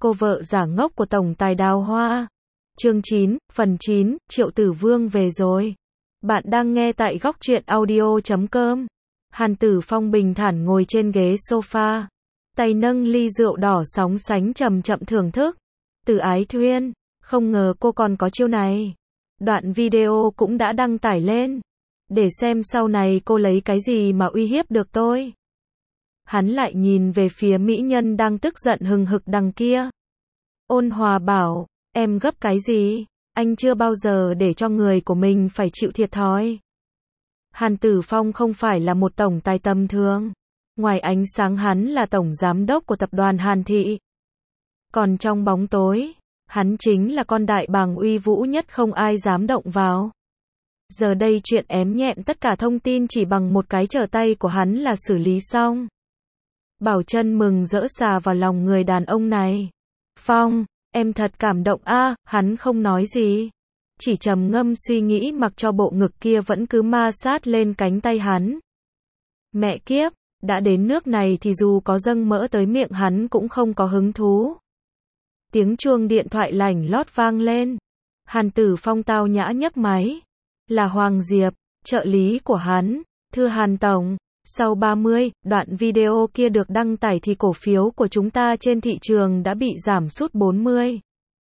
Cô vợ giả ngốc của tổng tài Đào Hoa. Chương 9, phần 9, Triệu Tử Vương về rồi. Bạn đang nghe tại góc truyện audio.com. Hàn Tử Phong bình thản ngồi trên ghế sofa, tay nâng ly rượu đỏ sóng sánh chậm chậm thưởng thức. Từ Ái Thuyên, không ngờ cô còn có chiêu này. Đoạn video cũng đã đăng tải lên. Để xem sau này cô lấy cái gì mà uy hiếp được tôi. Hắn lại nhìn về phía mỹ nhân đang tức giận hừng hực đằng kia. Ôn hòa bảo, em gấp cái gì? Anh chưa bao giờ để cho người của mình phải chịu thiệt thòi. Hàn Tử Phong không phải là một tổng tài tầm thường. Ngoài ánh sáng hắn là tổng giám đốc của tập đoàn Hàn Thị. Còn trong bóng tối, hắn chính là con đại bàng uy vũ nhất không ai dám động vào. Giờ đây chuyện ém nhẹm tất cả thông tin chỉ bằng một cái trở tay của hắn là xử lý xong. Bảo Trân mừng rỡ xà vào lòng người đàn ông này. Phong, em thật cảm động a. Hắn không nói gì. Chỉ trầm ngâm suy nghĩ mặc cho bộ ngực kia vẫn cứ ma sát lên cánh tay hắn. Mẹ kiếp, đã đến nước này thì dù có dâng mỡ tới miệng hắn cũng không có hứng thú. Tiếng chuông điện thoại lảnh lót vang lên. Hàn Tử Phong tao nhã nhấc máy. Là Hoàng Diệp, trợ lý của hắn. Thưa Hàn Tổng, sau 30, đoạn video kia được đăng tải thì cổ phiếu của chúng ta trên thị trường đã bị giảm sút 40.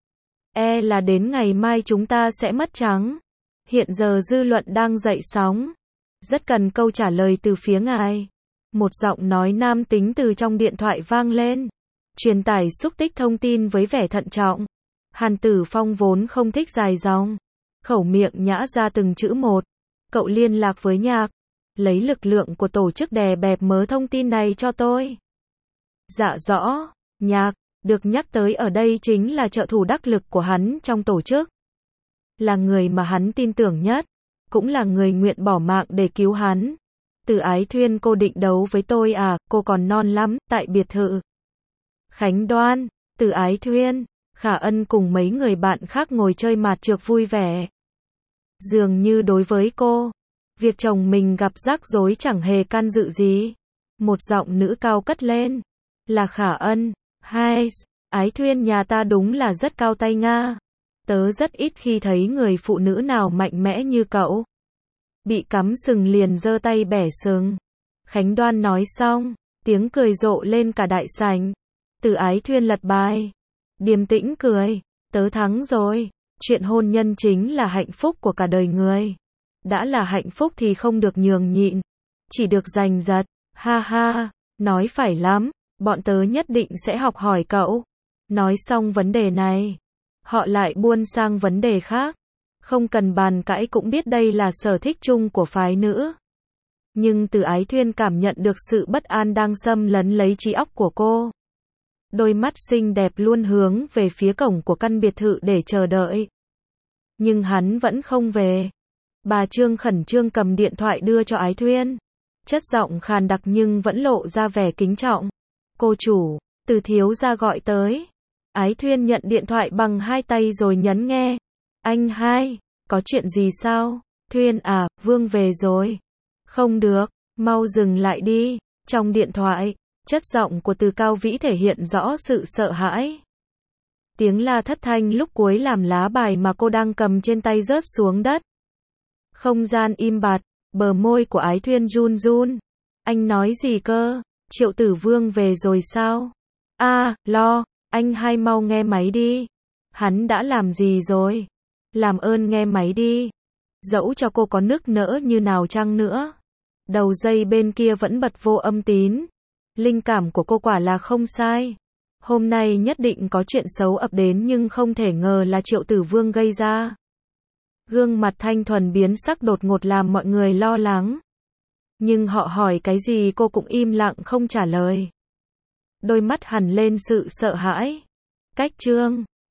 Là đến ngày mai chúng ta sẽ mất trắng. Hiện giờ dư luận đang dậy sóng. Rất cần câu trả lời từ phía ngài. Một giọng nói nam tính từ trong điện thoại vang lên. Truyền tải xúc tích thông tin với vẻ thận trọng. Hàn Tử Phong vốn không thích dài dòng. Khẩu miệng nhã ra từng chữ một. Cậu liên lạc với Nhạc. Lấy lực lượng của tổ chức đè bẹp mớ thông tin này cho tôi. Dạ rõ. Nhạc, được nhắc tới ở đây chính là trợ thủ đắc lực của hắn trong tổ chức. Là người mà hắn tin tưởng nhất. Cũng là người nguyện bỏ mạng để cứu hắn. Từ Ái Thuyên, cô định đấu với tôi à? Cô còn non lắm. Tại biệt thự Khánh Đoan, Từ Ái Thuyên, Khả Ân cùng mấy người bạn khác ngồi chơi mạt trược vui vẻ. Dường như đối với cô, việc chồng mình gặp rắc rối chẳng hề can dự gì. Một giọng nữ cao cất lên. Là Khả Ân. Hai, Ái Thuyên nhà ta đúng là rất cao tay nga. Tớ rất ít khi thấy người phụ nữ nào mạnh mẽ như cậu. Bị cắm sừng liền giơ tay bẻ sừng. Khánh Đoan nói xong, tiếng cười rộ lên cả đại sảnh. Từ Ái Thuyên lật bài. Điềm tĩnh cười. Tớ thắng rồi. Chuyện hôn nhân chính là hạnh phúc của cả đời người. Đã là hạnh phúc thì không được nhường nhịn. Chỉ được giành giật. Ha ha. Nói phải lắm. Bọn tớ nhất định sẽ học hỏi cậu. Nói xong vấn đề này, họ lại buôn sang vấn đề khác. Không cần bàn cãi cũng biết đây là sở thích chung của phái nữ. Nhưng Từ Ái Thuyên cảm nhận được sự bất an đang xâm lấn lấy trí óc của cô. Đôi mắt xinh đẹp luôn hướng về phía cổng của căn biệt thự để chờ đợi. Nhưng hắn vẫn không về. Bà Trương khẩn trương cầm điện thoại đưa cho Ái Thuyên. Chất giọng khàn đặc nhưng vẫn lộ ra vẻ kính trọng. Cô chủ, Từ thiếu gia gọi tới. Ái Thuyên nhận điện thoại bằng hai tay rồi nhấn nghe. Anh hai, có chuyện gì sao? Thuyên à, Vương về rồi. Không được, mau dừng lại đi. Trong điện thoại, chất giọng của Từ Cao Vĩ thể hiện rõ sự sợ hãi. Tiếng la thất thanh lúc cuối làm lá bài mà cô đang cầm trên tay rớt xuống đất. Không gian im bặt, bờ môi của Ái Thuyên run run. Anh nói gì cơ? Triệu Tử Vương về rồi sao? Lo, anh hai mau nghe máy đi. Hắn đã làm gì rồi? Làm ơn nghe máy đi. Dẫu cho cô có nức nở như nào chăng nữa. Đầu dây bên kia vẫn bật vô âm tín. Linh cảm của cô quả là không sai. Hôm nay nhất định có chuyện xấu ập đến nhưng không thể ngờ là Triệu Tử Vương gây ra. Gương mặt thanh thuần biến sắc đột ngột làm mọi người lo lắng. Nhưng họ hỏi cái gì cô cũng im lặng không trả lời. Đôi mắt hằn lên sự sợ hãi. Cách chương